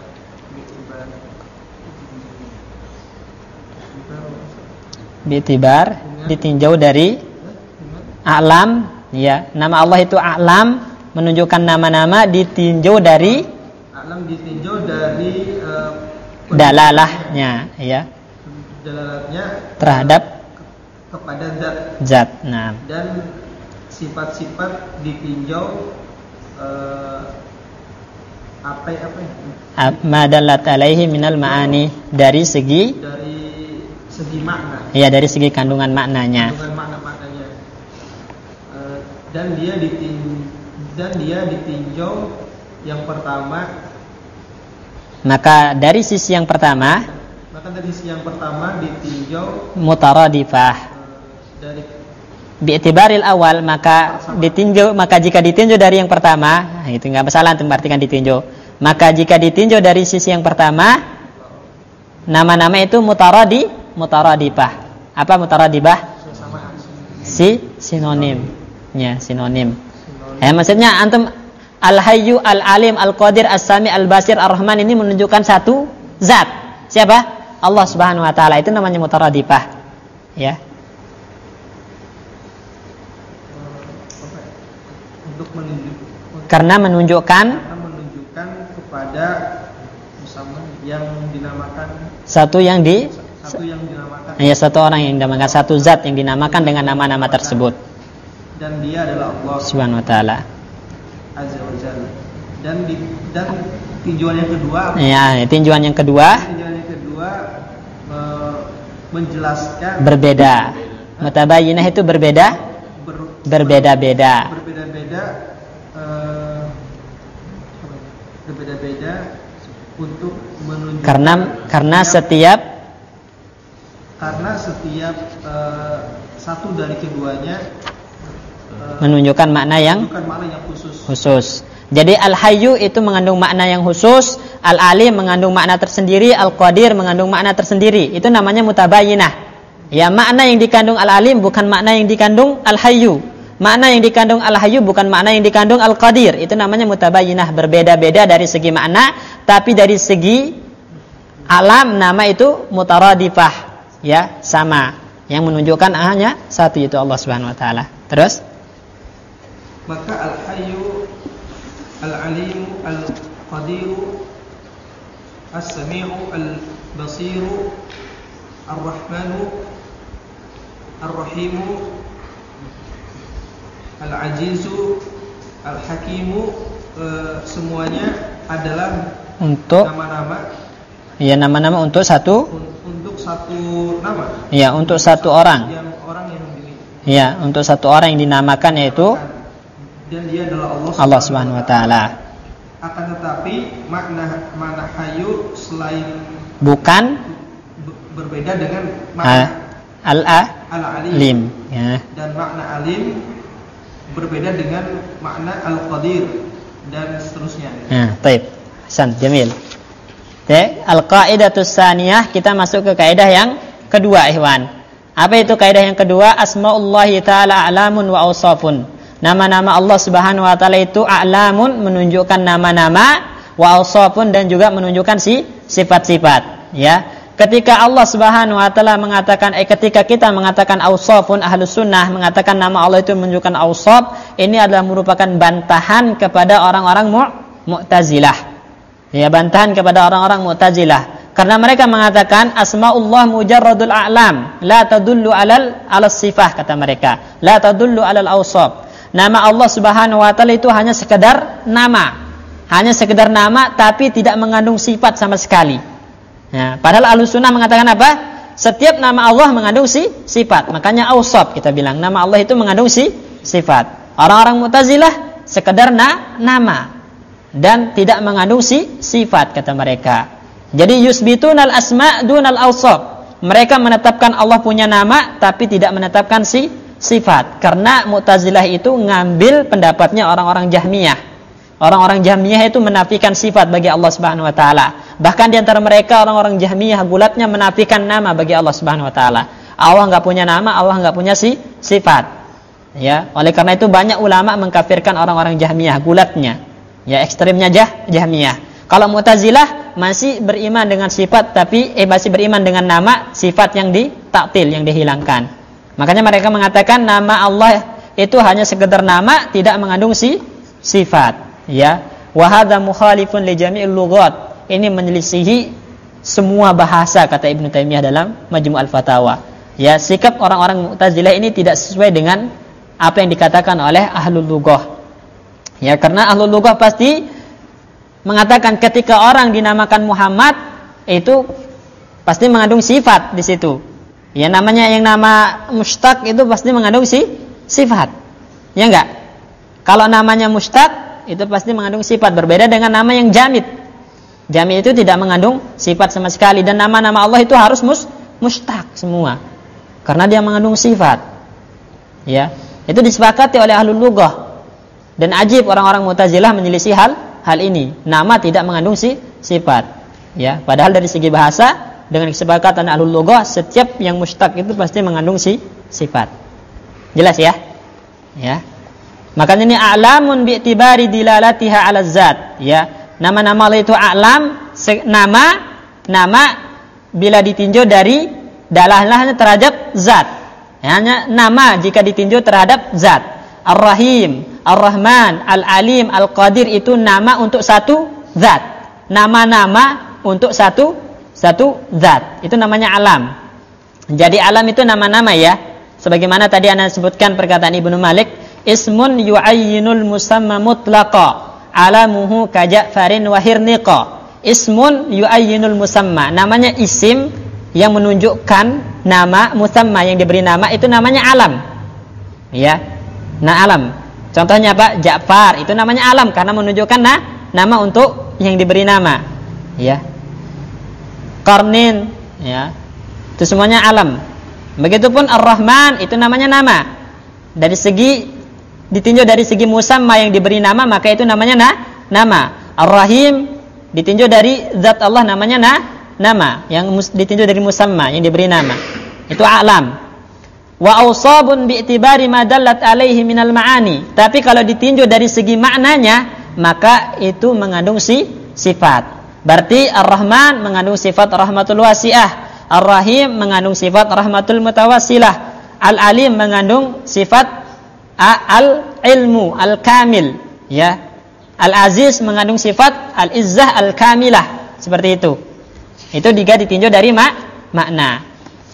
S1: Bitibar ditinjau dari a'lam, ya. Nama Allah itu a'lam, menunjukkan nama-nama ditinjau dari
S2: a'lam ditinjau dari uh,
S1: dalalahnya, ya.
S2: Dalalatnya
S1: terhadap
S2: kepada zat.
S1: Zat. Nah.
S2: Dan sifat-sifat ditinjau uh, apa apa?
S1: Ma dallat alaihi minal ma'ani, dari segi
S2: dari segi makna.
S1: Ya, dari segi kandungan maknanya.
S2: Kandungan makna-maknanya. Uh, dan dia ditin dan dia ditinjau yang pertama.
S1: Maka dari sisi yang pertama,
S2: maka dari sisi yang pertama ditinjau
S1: mutaradifah.
S2: Uh, dari
S1: bi'tibaril awal, maka ditinjau, maka jika ditinjau dari yang pertama, nah itu enggak masalah untuk artikan ditinjau. Maka jika ditinjau dari sisi yang pertama, nama-nama itu mutaradi, mutaradifah. Apa mutaradifah? Si sinonim. Ya, sinonim. Eh, maksudnya antum Al-Hayyu, Al-Alim, Al-Qadir, As-Sami, Al-Basir, Ar-Rahman ini menunjukkan satu zat. Siapa? Allah Subhanahu wa taala. Itu namanya mutaradifah. Ya.
S2: Untuk menunjuk,
S1: karena menunjukkan
S2: karena menunjukkan kepada musamman yang dinamakan
S1: satu yang di
S2: satu yang dinamakan
S1: ya satu orang yang dinamakan, satu zat yang dinamakan dengan nama-nama tersebut.
S2: Dan dia adalah Allah
S1: Subhanahu wa taala.
S2: Azza wa Jalla. Dan di, dan tinjauan yang kedua.
S1: Ya, tinjauan yang kedua.
S2: Tinjauan yang kedua me, menjelaskan
S1: berbeda. Mutabayyinah itu berbeda.
S2: Ber,
S1: berbeda-beda.
S2: Berbeda-beda. Uh, berbeda-beda untuk menunjukkan.
S1: Karena karena setiap
S2: karena setiap uh, satu dari keduanya
S1: menunjukkan makna yang
S2: khusus.
S1: khusus. Jadi Al-Hayyu itu mengandung makna yang khusus, Al-Alim mengandung makna tersendiri, Al-Qadir mengandung makna tersendiri. Itu namanya mutabayyinah. Ya, makna yang dikandung Al-Alim bukan makna yang dikandung Al-Hayyu. Makna yang dikandung Al-Hayyu bukan makna yang dikandung Al-Qadir. Itu namanya mutabayyinah, berbeda-beda dari segi makna, tapi dari segi alam nama itu mutaradifah. Ya, sama. Yang menunjukkan hanya satu, yaitu Allah Subhanahu wa taala. Terus
S2: maka Al-Hayyu, Al-Alimu, Al-Qadiru, As-Sami'u, Al-Basiru, Ar-Rahmanu, Ar-Rahimu, Al-Ajizu, Al-Hakimu, e, semuanya adalah
S1: untuk
S2: nama-nama.
S1: Ya, nama-nama untuk satu
S2: untuk satu nama.
S1: Ya, untuk satu orang.
S2: Yang orang yang dimiliki.
S1: Ya, untuk satu orang yang dinamakan yaitu
S2: dan dia adalah Allah,
S1: Allah Subhanahu wa taala.
S2: Akan tetapi makna makna hayyu selain
S1: bukan
S2: berbeda dengan makna
S1: al-alim, ya.
S2: Dan makna alim berbeda dengan makna al-qadir dan seterusnya.
S1: Nah, baik. Hasan, jamil. Oke, al-qaidatus tsaniyah, kita masuk ke kaidah yang kedua, ikhwan. Apa itu kaidah yang kedua? Asmaullahi ta'ala a'lamun wa awsafun. Nama-nama Allah Subhanahu wa taala itu a'lamun, menunjukkan nama-nama, wa awsafun, dan juga menunjukkan si sifat-sifat, ya. Ketika Allah Subhanahu wa taala mengatakan eh ketika kita mengatakan awsafun, Ahlus Sunnah mengatakan nama Allah itu menunjukkan awsaf, ini adalah merupakan bantahan kepada orang-orang mu- Mu'tazilah. Ya, bantahan kepada orang-orang Mu'tazilah. Karena mereka mengatakan asmaullah mujarradul a'lam, la tadullu 'alal 'alas sifah, kata mereka. La tadullu 'alal awsaf. Nama Allah Subhanahu wa taala itu hanya sekedar nama. Hanya sekedar nama tapi tidak mengandung sifat sama sekali. Ya, padahal Ahlussunnah mengatakan apa? Setiap nama Allah mengandung si sifat. Makanya awsaf kita bilang nama Allah itu mengandung si sifat. Orang-orang Mu'tazilah sekedar na, nama dan tidak mengandung si sifat, kata mereka. Jadi yusbitunal asma' dunal awsaf. Mereka menetapkan Allah punya nama tapi tidak menetapkan si sifat. Karena Mu'tazilah itu ngambil pendapatnya orang-orang Jahmiyah. Orang-orang Jahmiyah itu menafikan sifat bagi Allah Subhanahu wa taala. Bahkan di antara mereka orang-orang Jahmiyah gulatnya menafikan nama bagi Allah Subhanahu wa taala. Allah enggak punya nama, Allah enggak punya si sifat. Ya, oleh karena itu banyak ulama mengkafirkan orang-orang Jahmiyah gulatnya. Ya, ekstremnya Jah Jahmiyah. Kalau Mu'tazilah masih beriman dengan sifat tapi eh masih beriman dengan nama, sifat yang ditaktil, yang dihilangkan. Makanya mereka mengatakan nama Allah itu hanya sekedar nama, tidak mengandung si sifat, ya. Wa hadza mukhalifun li jami'il lughat. Ini menyelisihi semua bahasa, kata Ibnu Taimiyah dalam Majmu' al-Fatawa. Ya, sikap orang-orang Mu'tazilah ini tidak sesuai dengan apa yang dikatakan oleh ahlul lughah. Ya, karena ahlul lughah pasti mengatakan ketika orang dinamakan Muhammad itu pasti mengandung sifat di situ. Ya, namanya yang nama mustaq itu pasti mengandung si sifat. Ya enggak? Kalau namanya mustaq itu pasti mengandung sifat, berbeda dengan nama yang jamid. Jamid itu tidak mengandung sifat sama sekali, dan nama-nama Allah itu harus mus mustaq semua. Karena dia mengandung sifat. Ya, itu disepakati oleh ahlul lughah. Dan ajib orang-orang Mu'tazilah menyelisih hal hal ini. Nama tidak mengandung si sifat. Ya, padahal dari segi bahasa dengan kesepakatan ahlul lughah setiap yang mustaq itu pasti mengandung si sifat. Jelas ya? Ya. Makanya ini a'lamun bi'tibari dilalatiha 'ala zat, ya. Nama-nama Allah itu a'lam, nama nama bila ditinjau dari dalalahnya terhadap zat. Hanya nama jika ditinjau terhadap zat. Ar-Rahim, Ar-Rahman, Al-Alim, Al-Qadir itu nama untuk satu zat. Nama-nama untuk satu satu zat. Itu namanya alam. Jadi alam itu nama-nama, ya. Sebagaimana tadi Anda sebutkan perkataan Ibnu Malik, ismun yu'ayyinul musamma mutlaqa, alamuhu ka Ja'farin wa Hirniqa. Ismun yu'ayyinul musamma, namanya isim yang menunjukkan nama, musamma yang diberi nama itu namanya alam. Ya. Nah, alam. Contohnya apa? Ja'far itu namanya alam karena menunjukkan nah, nama untuk yang diberi nama. Ya. Qarnin, ya. Itu semuanya alam. Begitupun Ar-Rahman itu namanya nama. Dari segi ditinjau dari segi musamma yang diberi nama, maka itu namanya nah, nama. Ar-Rahim ditinjau dari zat Allah namanya nah, nama. Yang ditinjau dari musamma yang diberi nama. Itu alam. Wa awsabun bi'tibari ma dallat alaihi minal ma'ani. Tapi kalau ditinjau dari segi maknanya, maka itu mengandung si sifat. Berarti Ar-Rahman mengandung sifat rahmatul wasi'ah, Ar-Rahim mengandung sifat rahmatul mutawassilah, Al-Alim mengandung sifat al-ilmu al-kamil, ya. Al-Aziz mengandung sifat al-izzah al-kamilah. Seperti itu. Itu jika ditinjau dari mak makna.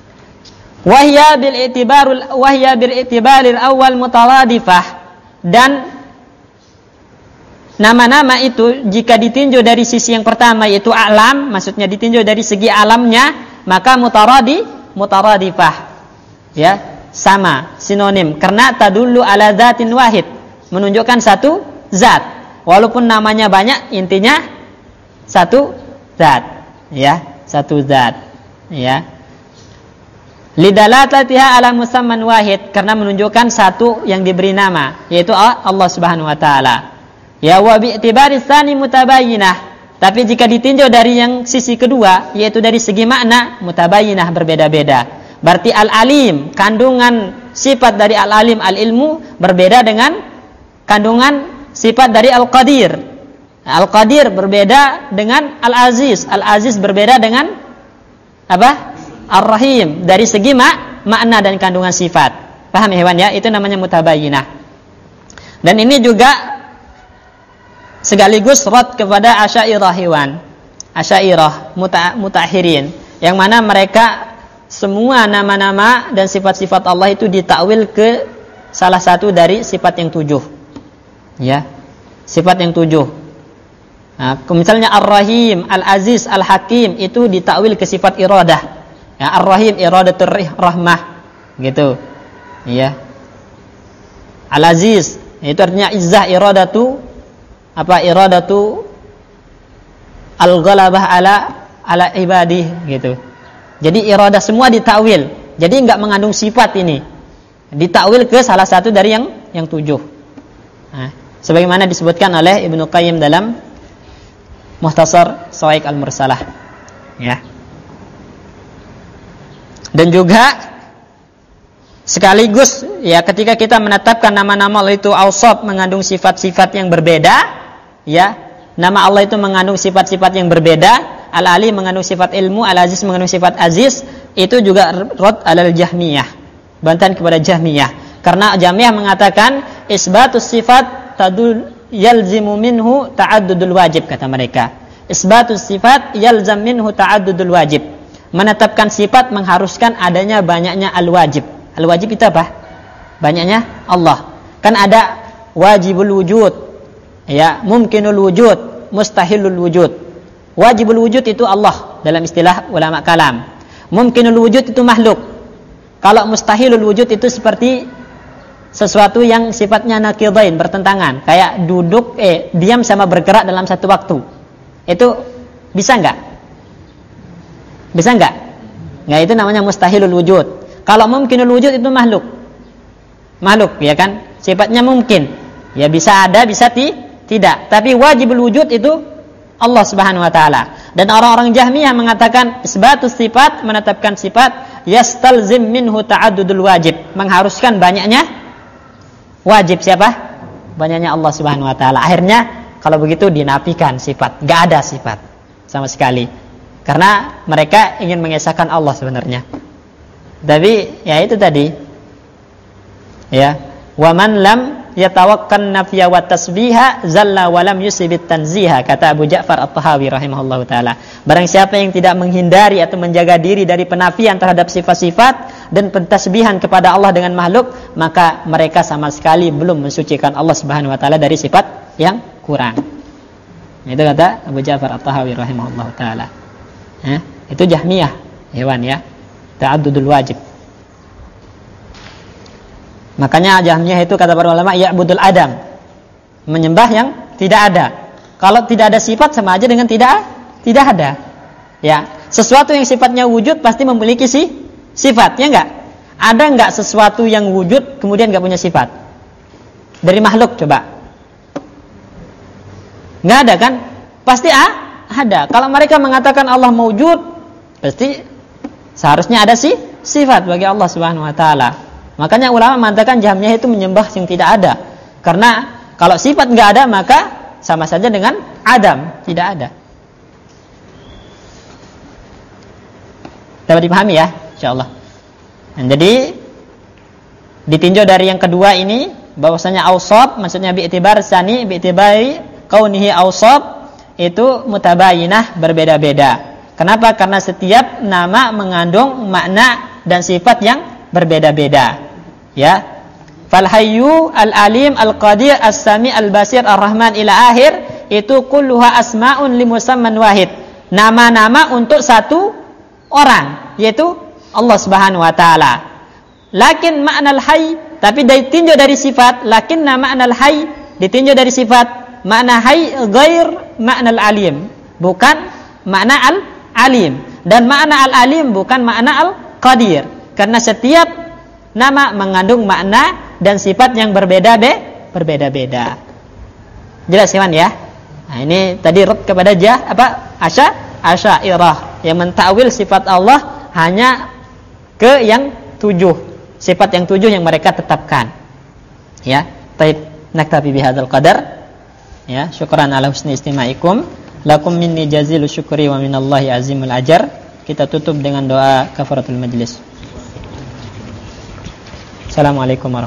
S1: Wahya bil i'tibarul wahya bil i'tibaril awal mutaradifah, dan nama-nama itu jika ditinjau dari sisi yang pertama yaitu alam, maksudnya ditinjau dari segi alamnya, maka mutaradi mutaradifah, ya, sama, sinonim, karena tadullu ala dzatin wahid, menunjukkan satu zat, walaupun namanya banyak, intinya satu zat, ya, satu zat, ya. Lidalatatiha ala musamman wahid, karena menunjukkan satu yang diberi nama, yaitu Allah Subhanahu wa taala. Ya, wa bi'tibari tsani mutabayyinah, tapi jika ditinjau dari yang sisi kedua, yaitu dari segi makna, mutabayyinah, berbeda-beda. Berarti al-alim, kandungan sifat dari al-alim, al-ilmu berbeda dengan kandungan sifat dari al-qadir. Al-qadir berbeda dengan al-aziz, al-aziz berbeda dengan apa? Ar-rahim, dari segi mak- makna dan kandungan sifat. Paham ya hewan ya? Itu namanya mutabayyinah. Dan ini juga sekaligus rad kepada Asy'ariyah hewan. Asy'ariyah muta- mutakhirin, yang mana mereka semua nama-nama dan sifat-sifat Allah itu ditakwil ke salah satu dari sifat yang tujuh. Ya. Sifat yang tujuh. Nah, misalnya Ar-Rahim, Al-Aziz, Al-Hakim itu ditakwil ke sifat iradah. Ya, Ar-Rahim iradatur rahmah, gitu. Iya. Al-Aziz itu artinya izzah, iradatu apa? Iradatu al-ghalabah ala ala ibadih, gitu. Jadi iradah semua ditakwil. Jadi enggak mengandung sifat ini. Ditakwil ke salah satu dari yang yang tujuh. Nah, sebagaimana disebutkan oleh Ibnu Qayyim dalam Mukhtasar Shawa'iq Al-Mursalah, ya. Dan juga sekaligus ya ketika kita menetapkan nama-nama Allah itu awsaf, mengandung sifat-sifat yang berbeda, ya. Nama Allah itu mengandung sifat-sifat yang berbeda. Al-Ali mengandung sifat ilmu, Al-Aziz mengandung sifat aziz. Itu juga rad alal Jahmiyah, bantahan kepada Jahmiyah. Karena Jahmiyah mengatakan isbatus sifat tadul yalzimu minhu ta'addudul wajib, kata mereka. Isbatus sifat yalzam minhu ta'addudul wajib. Menetapkan sifat mengharuskan adanya banyaknya al-wajib. Al-wajib itu apa? Banyaknya Allah. Kan ada wajibul wujud, ya, mumkinul wujud, mustahilul wujud. Wajibul wujud itu Allah dalam istilah ulama kalam. Mumkinul wujud itu makhluk. Kalau mustahilul wujud itu seperti sesuatu yang sifatnya naqidain, bertentangan, kayak duduk eh diam sama bergerak dalam satu waktu. Itu bisa enggak? Bisa enggak? Enggak, itu namanya mustahilul wujud. Kalau mumkinul wujud itu makhluk. Makhluk, ya kan? Sifatnya mungkin. Ya bisa ada, bisa ti, tidak. Tapi wajibul wujud itu Allah Subhanahu wa taala. Dan orang-orang Jahmiyah mengatakan isbatus sifat, menetapkan sifat yastalzim minhu ta'addudul wajib, mengharuskan banyaknya wajib siapa? Banyaknya Allah Subhanahu wa taala. Akhirnya kalau begitu dinafikan sifat, enggak ada sifat sama sekali. Karena mereka ingin mengesahkan Allah sebenarnya. Tapi ya itu tadi. Ya, wa man lam yatawakkan nafya wa tasbiha zalla wa lam yusibit tanziha, kata Abu Ja'far At-Tahawi rahimahullahu taala. Barang siapa yang tidak menghindari atau menjaga diri dari penafian terhadap sifat-sifat dan pentasbihan kepada Allah dengan makhluk, maka mereka sama sekali belum mensucikan Allah Subhanahu wa taala dari sifat yang kurang. Itu kata Abu Ja'far At-Tahawi rahimahullahu taala. Eh, itu Jahmiyah, hewan ya. Ta'addudul wajib. Makanya Jahmiyah itu kata para ulama ya'budul adam, menyembah yang tidak ada. Kalau tidak ada sifat sama aja dengan tidak tidak ada. Ya, sesuatu yang sifatnya wujud pasti memiliki si sifat, ya enggak? Ada enggak sesuatu yang wujud kemudian enggak punya sifat? Dari makhluk coba. Enggak ada kan? Pasti ah, ada. Kalau mereka mengatakan Allah mawjud, pasti seharusnya ada si sifat bagi Allah Subhanahu wa taala. Makanya ulama mengatakan Jahmiyah itu menyembah yang tidak ada. Karena kalau sifat enggak ada maka sama saja dengan adam, tidak ada. Dapat dipahami ya, insyaallah. Nah, jadi ditinjau dari yang kedua ini bahwasanya awsaf maksudnya bi'tibar sani bi'tibari kaunihi awsaf itu mutabayinah, berbeda-beda. Kenapa? Karena setiap nama mengandung makna dan sifat yang berbeda-beda. Ya. Fal hayyu al-alim al-qadir as-sami al-basir ar-rahman ila akhir itu kulluha asma'un li musamman wahid. Nama-nama untuk satu orang, yaitu Allah Subhanahu wa taala. Lakin ma'nal hayy, tapi ditinjau dari sifat, lakin ma'nal hayy ditinjau dari sifat, makna hayy ghair ma'nal alim, bukan makna al-alim, dan makna al-alim bukan makna al-qadir. Karena setiap nama mengandung makna dan sifat yang berbeda be, berbeda-beda. Jelas kan ya? Nah, ini tadi rad kepada jah apa? Asya, Asy'ariyah yang mentakwil sifat Allah hanya ke yang tujuh, sifat yang tujuh yang mereka tetapkan. Ya, taib naktafi bihadzal qadar. Ya, syukran ala husni istima'ikum. Lakum minni jazilu syukri wa minallahi azimul ajar. Kita tutup dengan doa kafaratul majlis. Assalamualaikum warahmatullahi wabarakatuh.